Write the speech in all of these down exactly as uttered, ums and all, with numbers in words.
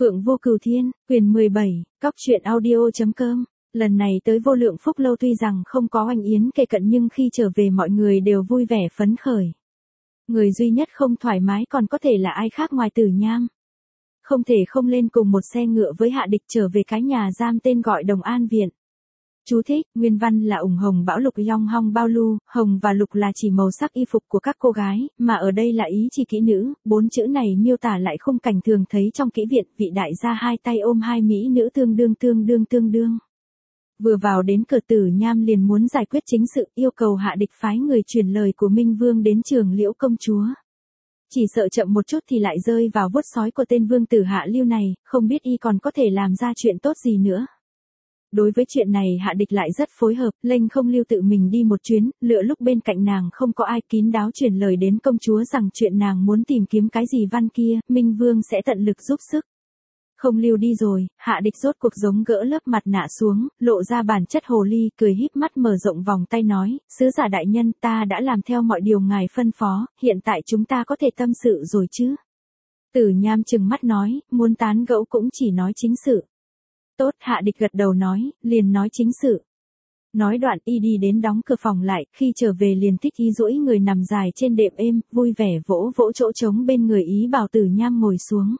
Phượng Vô Cửu Thiên, quyền mười bảy, cóc truyện audio.com. Lần này tới Vô Lượng Phúc Lâu tuy rằng không có Oanh Yến kề cận nhưng khi trở về mọi người đều vui vẻ phấn khởi. Người duy nhất không thoải mái còn có thể là ai khác ngoài Tử Nham. Không thể không lên cùng một xe ngựa với Hạ Địch trở về cái nhà giam tên gọi Đồng An Viện. Chú thích, nguyên văn là ủng hồng bão lục long hong bao lu, hồng và lục là chỉ màu sắc y phục của các cô gái, mà ở đây là ý chỉ kỹ nữ, bốn chữ này miêu tả lại khung cảnh thường thấy trong kỹ viện, vị đại gia hai tay ôm hai mỹ nữ tương đương tương đương tương đương. Vừa vào đến cửa Tử Nham liền muốn giải quyết chính sự, yêu cầu Hạ Địch phái người truyền lời của Minh Vương đến Trường Liễu công chúa. Chỉ sợ chậm một chút thì lại rơi vào vuốt sói của tên vương tử Hạ Lưu này, không biết y còn có thể làm ra chuyện tốt gì nữa. Đối với chuyện này Hạ Địch lại rất phối hợp, lênh không lưu tự mình đi một chuyến, lựa lúc bên cạnh nàng không có ai kín đáo truyền lời đến công chúa rằng chuyện nàng muốn tìm kiếm cái gì văn kia, Minh Vương sẽ tận lực giúp sức. Không lưu đi rồi, Hạ Địch rốt cuộc giống gỡ lớp mặt nạ xuống, lộ ra bản chất hồ ly, cười híp mắt mở rộng vòng tay nói, sứ giả đại nhân ta đã làm theo mọi điều ngài phân phó, hiện tại chúng ta có thể tâm sự rồi chứ. Tử Nham trừng mắt nói, muốn tán gẫu cũng chỉ nói chính sự. Tốt, Hạ Địch gật đầu nói, liền nói chính sự. Nói đoạn y đi đến đóng cửa phòng lại, khi trở về liền thích ý duỗi người nằm dài trên đệm êm, vui vẻ vỗ vỗ chỗ trống bên người ý bảo Tử Nham ngồi xuống.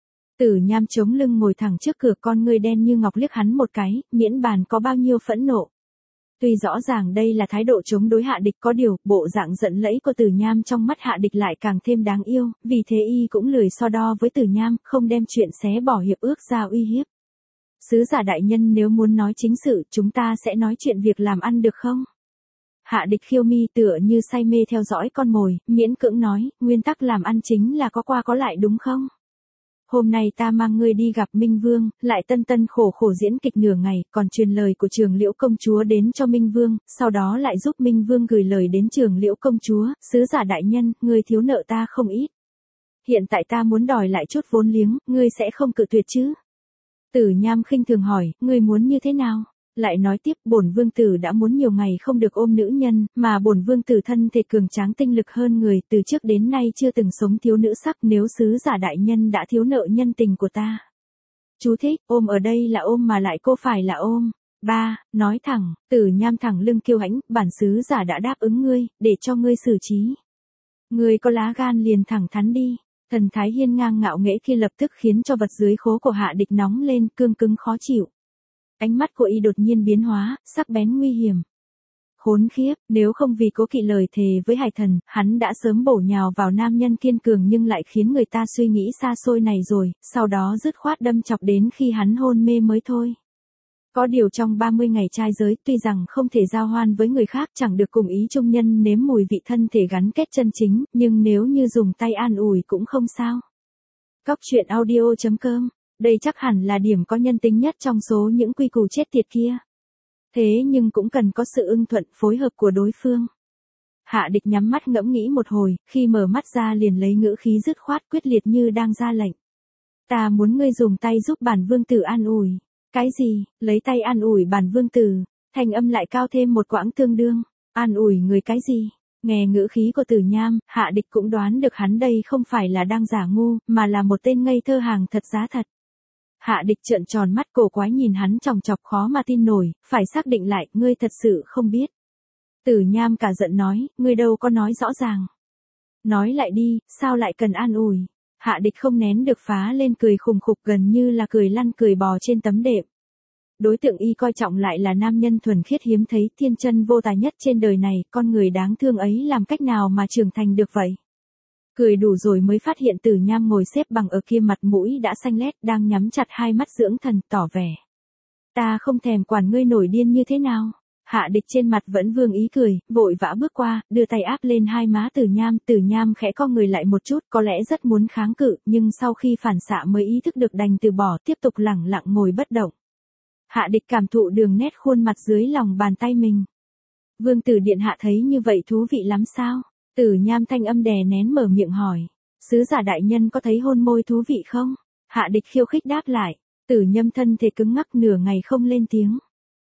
Tử Nham chống lưng ngồi thẳng trước cửa, con ngươi đen như ngọc liếc hắn một cái, miễn bàn có bao nhiêu phẫn nộ. Tuy rõ ràng đây là thái độ chống đối Hạ Địch, có điều, bộ dạng giận lẫy của Tử Nham trong mắt Hạ Địch lại càng thêm đáng yêu, vì thế y cũng lười so đo với Tử Nham, không đem chuyện xé bỏ hiệp ước ra uy hiếp. Sứ giả đại nhân nếu muốn nói chính sự, chúng ta sẽ nói chuyện việc làm ăn được không? Hạ Địch khiêu mi tựa như say mê theo dõi con mồi, miễn cưỡng nói, nguyên tắc làm ăn chính là có qua có lại đúng không? Hôm nay ta mang ngươi đi gặp Minh Vương, lại tân tân khổ khổ diễn kịch nửa ngày, còn truyền lời của Trường Liễu công chúa đến cho Minh Vương, sau đó lại giúp Minh Vương gửi lời đến Trường Liễu công chúa, sứ giả đại nhân, ngươi thiếu nợ ta không ít. Hiện tại ta muốn đòi lại chút vốn liếng, ngươi sẽ không cự tuyệt chứ? Tử Nham khinh thường hỏi, ngươi muốn như thế nào? Lại nói tiếp, bổn vương tử đã muốn nhiều ngày không được ôm nữ nhân, mà bổn vương tử thân thể cường tráng tinh lực hơn người, từ trước đến nay chưa từng sống thiếu nữ sắc, nếu sứ giả đại nhân đã thiếu nợ nhân tình của ta. Chú thích, ôm ở đây là ôm mà lại cô phải là ôm. Ba, nói thẳng, Tử Nham thẳng lưng kiêu hãnh, bản sứ giả đã đáp ứng ngươi, để cho ngươi xử trí. Ngươi có lá gan liền thẳng thắn đi. Thần thái hiên ngang ngạo nghễ kia lập tức khiến cho vật dưới khố của Hạ Địch nóng lên, cương cứng khó chịu. Ánh mắt của y đột nhiên biến hóa, sắc bén nguy hiểm. Khốn khiếp, nếu không vì cố kỵ lời thề với Hải Thần, hắn đã sớm bổ nhào vào nam nhân kiên cường nhưng lại khiến người ta suy nghĩ xa xôi này rồi, sau đó dứt khoát đâm chọc đến khi hắn hôn mê mới thôi. Có điều trong ba mươi ngày trai giới, tuy rằng không thể giao hoan với người khác, chẳng được cùng ý chung nhân nếm mùi vị thân thể gắn kết chân chính, nhưng nếu như dùng tay an ủi cũng không sao. Cóc truyện audio.com, đây chắc hẳn là điểm có nhân tính nhất trong số những quy củ chết tiệt kia. Thế nhưng cũng cần có sự ưng thuận phối hợp của đối phương. Hạ Địch nhắm mắt ngẫm nghĩ một hồi, khi mở mắt ra liền lấy ngữ khí dứt khoát quyết liệt như đang ra lệnh. Ta muốn ngươi dùng tay giúp bản vương tử an ủi. Cái gì, lấy tay an ủi bản vương tử, thanh âm lại cao thêm một quãng tương đương, an ủi người cái gì? Nghe ngữ khí của Tử Nham, Hạ Địch cũng đoán được hắn đây không phải là đang giả ngu, mà là một tên ngây thơ hàng thật giá thật. Hạ Địch trợn tròn mắt cổ quái nhìn hắn chòng chọc khó mà tin nổi, phải xác định lại, ngươi thật sự không biết. Tử Nham cả giận nói, ngươi đâu có nói rõ ràng. Nói lại đi, sao lại cần an ủi? Hạ Địch không nén được phá lên cười khùng khục gần như là cười lăn cười bò trên tấm đệm. Đối tượng y coi trọng lại là nam nhân thuần khiết hiếm thấy, thiên chân vô tài nhất trên đời này, con người đáng thương ấy làm cách nào mà trưởng thành được vậy? Cười đủ rồi mới phát hiện Tử Nham ngồi xếp bằng ở kia, mặt mũi đã xanh lét, đang nhắm chặt hai mắt dưỡng thần, tỏ vẻ. Ta không thèm quản ngươi nổi điên như thế nào. Hạ Địch trên mặt vẫn vương ý cười, vội vã bước qua, đưa tay áp lên hai má Tử Nham, Tử Nham khẽ co người lại một chút, có lẽ rất muốn kháng cự, nhưng sau khi phản xạ mới ý thức được đành từ bỏ, tiếp tục lẳng lặng ngồi bất động. Hạ Địch cảm thụ đường nét khuôn mặt dưới lòng bàn tay mình. Vương tử điện hạ thấy như vậy thú vị lắm sao? Tử Nham thanh âm đè nén mở miệng hỏi. Sứ giả đại nhân có thấy hôn môi thú vị không? Hạ Địch khiêu khích đáp lại. Tử Nham thân thể cứng ngắc nửa ngày không lên tiếng.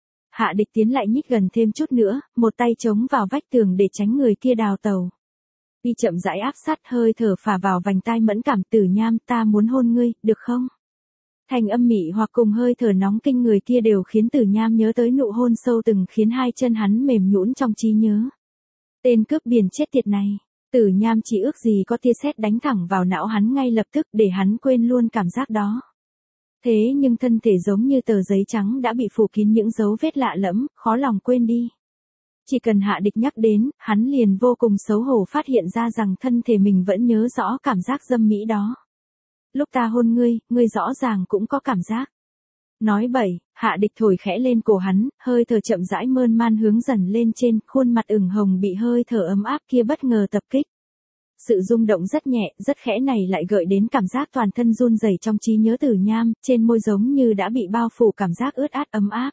Hạ Địch tiến lại nhích gần thêm chút nữa, một tay chống vào vách tường để tránh người kia đào tàu. Y chậm rãi áp sát, hơi thở phả vào vành tai mẫn cảm. Tử Nham, ta muốn hôn ngươi, được không? Thành âm mị hoặc cùng hơi thở nóng kinh người kia đều khiến Tử Nham nhớ tới nụ hôn sâu từng khiến hai chân hắn mềm nhũn trong trí nhớ. Tên cướp biển chết tiệt này, Tử Nham chỉ ước gì có tia sét đánh thẳng vào não hắn ngay lập tức để hắn quên luôn cảm giác đó. Thế nhưng thân thể giống như tờ giấy trắng đã bị phủ kín những dấu vết lạ lẫm, khó lòng quên đi. Chỉ cần Hạ Địch nhắc đến, hắn liền vô cùng xấu hổ phát hiện ra rằng thân thể mình vẫn nhớ rõ cảm giác dâm mỹ đó. Lúc ta hôn ngươi, ngươi rõ ràng cũng có cảm giác. Nói bậy, Hạ Địch thổi khẽ lên cổ hắn, hơi thở chậm rãi mơn man hướng dần lên trên, khuôn mặt ửng hồng bị hơi thở ấm áp kia bất ngờ tập kích. Sự rung động rất nhẹ, rất khẽ này lại gợi đến cảm giác toàn thân run rẩy trong trí nhớ Tử Nham, trên môi giống như đã bị bao phủ cảm giác ướt át ấm áp.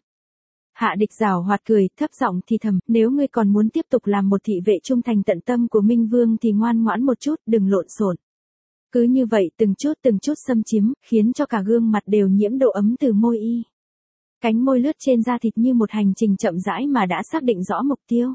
Hạ Địch giảo hoạt cười, thấp giọng thì thầm, nếu ngươi còn muốn tiếp tục làm một thị vệ trung thành tận tâm của Minh Vương thì ngoan ngoãn một chút, đừng lộn xộn. Cứ như vậy từng chút từng chút xâm chiếm, khiến cho cả gương mặt đều nhiễm độ ấm từ môi y. Cánh môi lướt trên da thịt như một hành trình chậm rãi mà đã xác định rõ mục tiêu.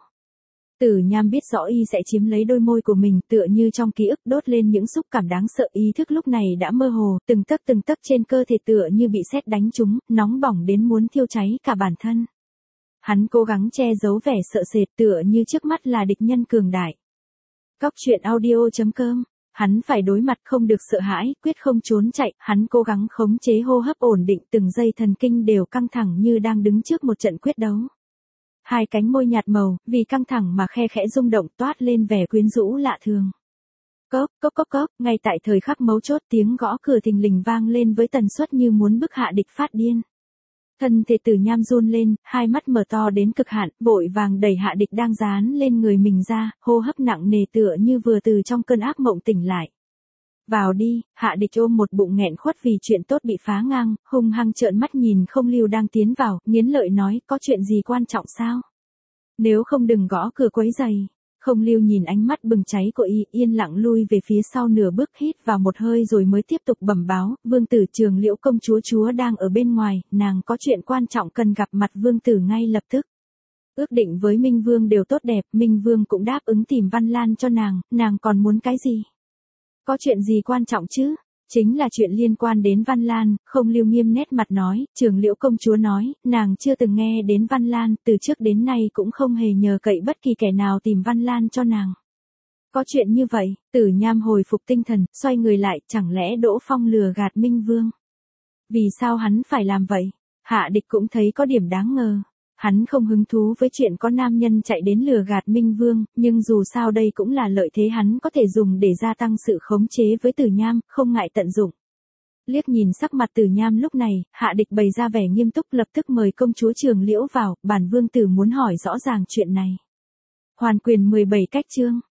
Tử Nham biết rõ y sẽ chiếm lấy đôi môi của mình, tựa như trong ký ức đốt lên những xúc cảm đáng sợ, ý thức lúc này đã mơ hồ, từng tấc từng tấc trên cơ thể tựa như bị sét đánh trúng, nóng bỏng đến muốn thiêu cháy cả bản thân. Hắn cố gắng che giấu vẻ sợ sệt tựa như trước mắt là địch nhân cường đại. Cóc truyện audio chấm com. Hắn phải đối mặt không được sợ hãi, quyết không trốn chạy, hắn cố gắng khống chế hô hấp ổn định, từng dây thần kinh đều căng thẳng như đang đứng trước một trận quyết đấu. Hai cánh môi nhạt màu, vì căng thẳng mà khe khẽ rung động toát lên vẻ quyến rũ lạ thường. Cốc, cốc cốc cốc, ngay tại thời khắc mấu chốt tiếng gõ cửa thình lình vang lên với tần suất như muốn bức Hạ Địch phát điên. Thân thể Tử Nham run lên, hai mắt mở to đến cực hạn, vội vàng đẩy Hạ Địch đang dán lên người mình ra, hô hấp nặng nề tựa như vừa từ trong cơn ác mộng tỉnh lại. Vào đi, Hạ Địch ôm một bụng nghẹn khuất vì chuyện tốt bị phá ngang, hung hăng trợn mắt nhìn Không Lưu đang tiến vào, nghiến lợi nói, có chuyện gì quan trọng sao? Nếu không đừng gõ cửa quấy rầy. Không Lưu nhìn ánh mắt bừng cháy của y, yên lặng lui về phía sau nửa bước, hít vào một hơi rồi mới tiếp tục bẩm báo, Vương tử Trường Liễu công chúa chúa đang ở bên ngoài, nàng có chuyện quan trọng cần gặp mặt Vương tử ngay lập tức. Ước định với Minh Vương đều tốt đẹp, Minh Vương cũng đáp ứng tìm Văn Lan cho nàng, nàng còn muốn cái gì? Có chuyện gì quan trọng chứ? Chính là chuyện liên quan đến Văn Lan. Không Lưu nghiêm nét mặt nói, Trường Liễu công chúa nói, nàng chưa từng nghe đến Văn Lan, từ trước đến nay cũng không hề nhờ cậy bất kỳ kẻ nào tìm Văn Lan cho nàng. Có chuyện như vậy, Tử Nham hồi phục tinh thần, xoay người lại, chẳng lẽ Đỗ Phong lừa gạt Minh Vương? Vì sao hắn phải làm vậy? Hạ Địch cũng thấy có điểm đáng ngờ. Hắn không hứng thú với chuyện có nam nhân chạy đến lừa gạt Minh Vương, nhưng dù sao đây cũng là lợi thế hắn có thể dùng để gia tăng sự khống chế với Tử Nham, không ngại tận dụng. Liếc nhìn sắc mặt Tử Nham lúc này, Hạ Địch bày ra vẻ nghiêm túc lập tức mời công chúa Trường Liễu vào, bản vương tử muốn hỏi rõ ràng chuyện này. Hoàn quyền mười bảy cách chương.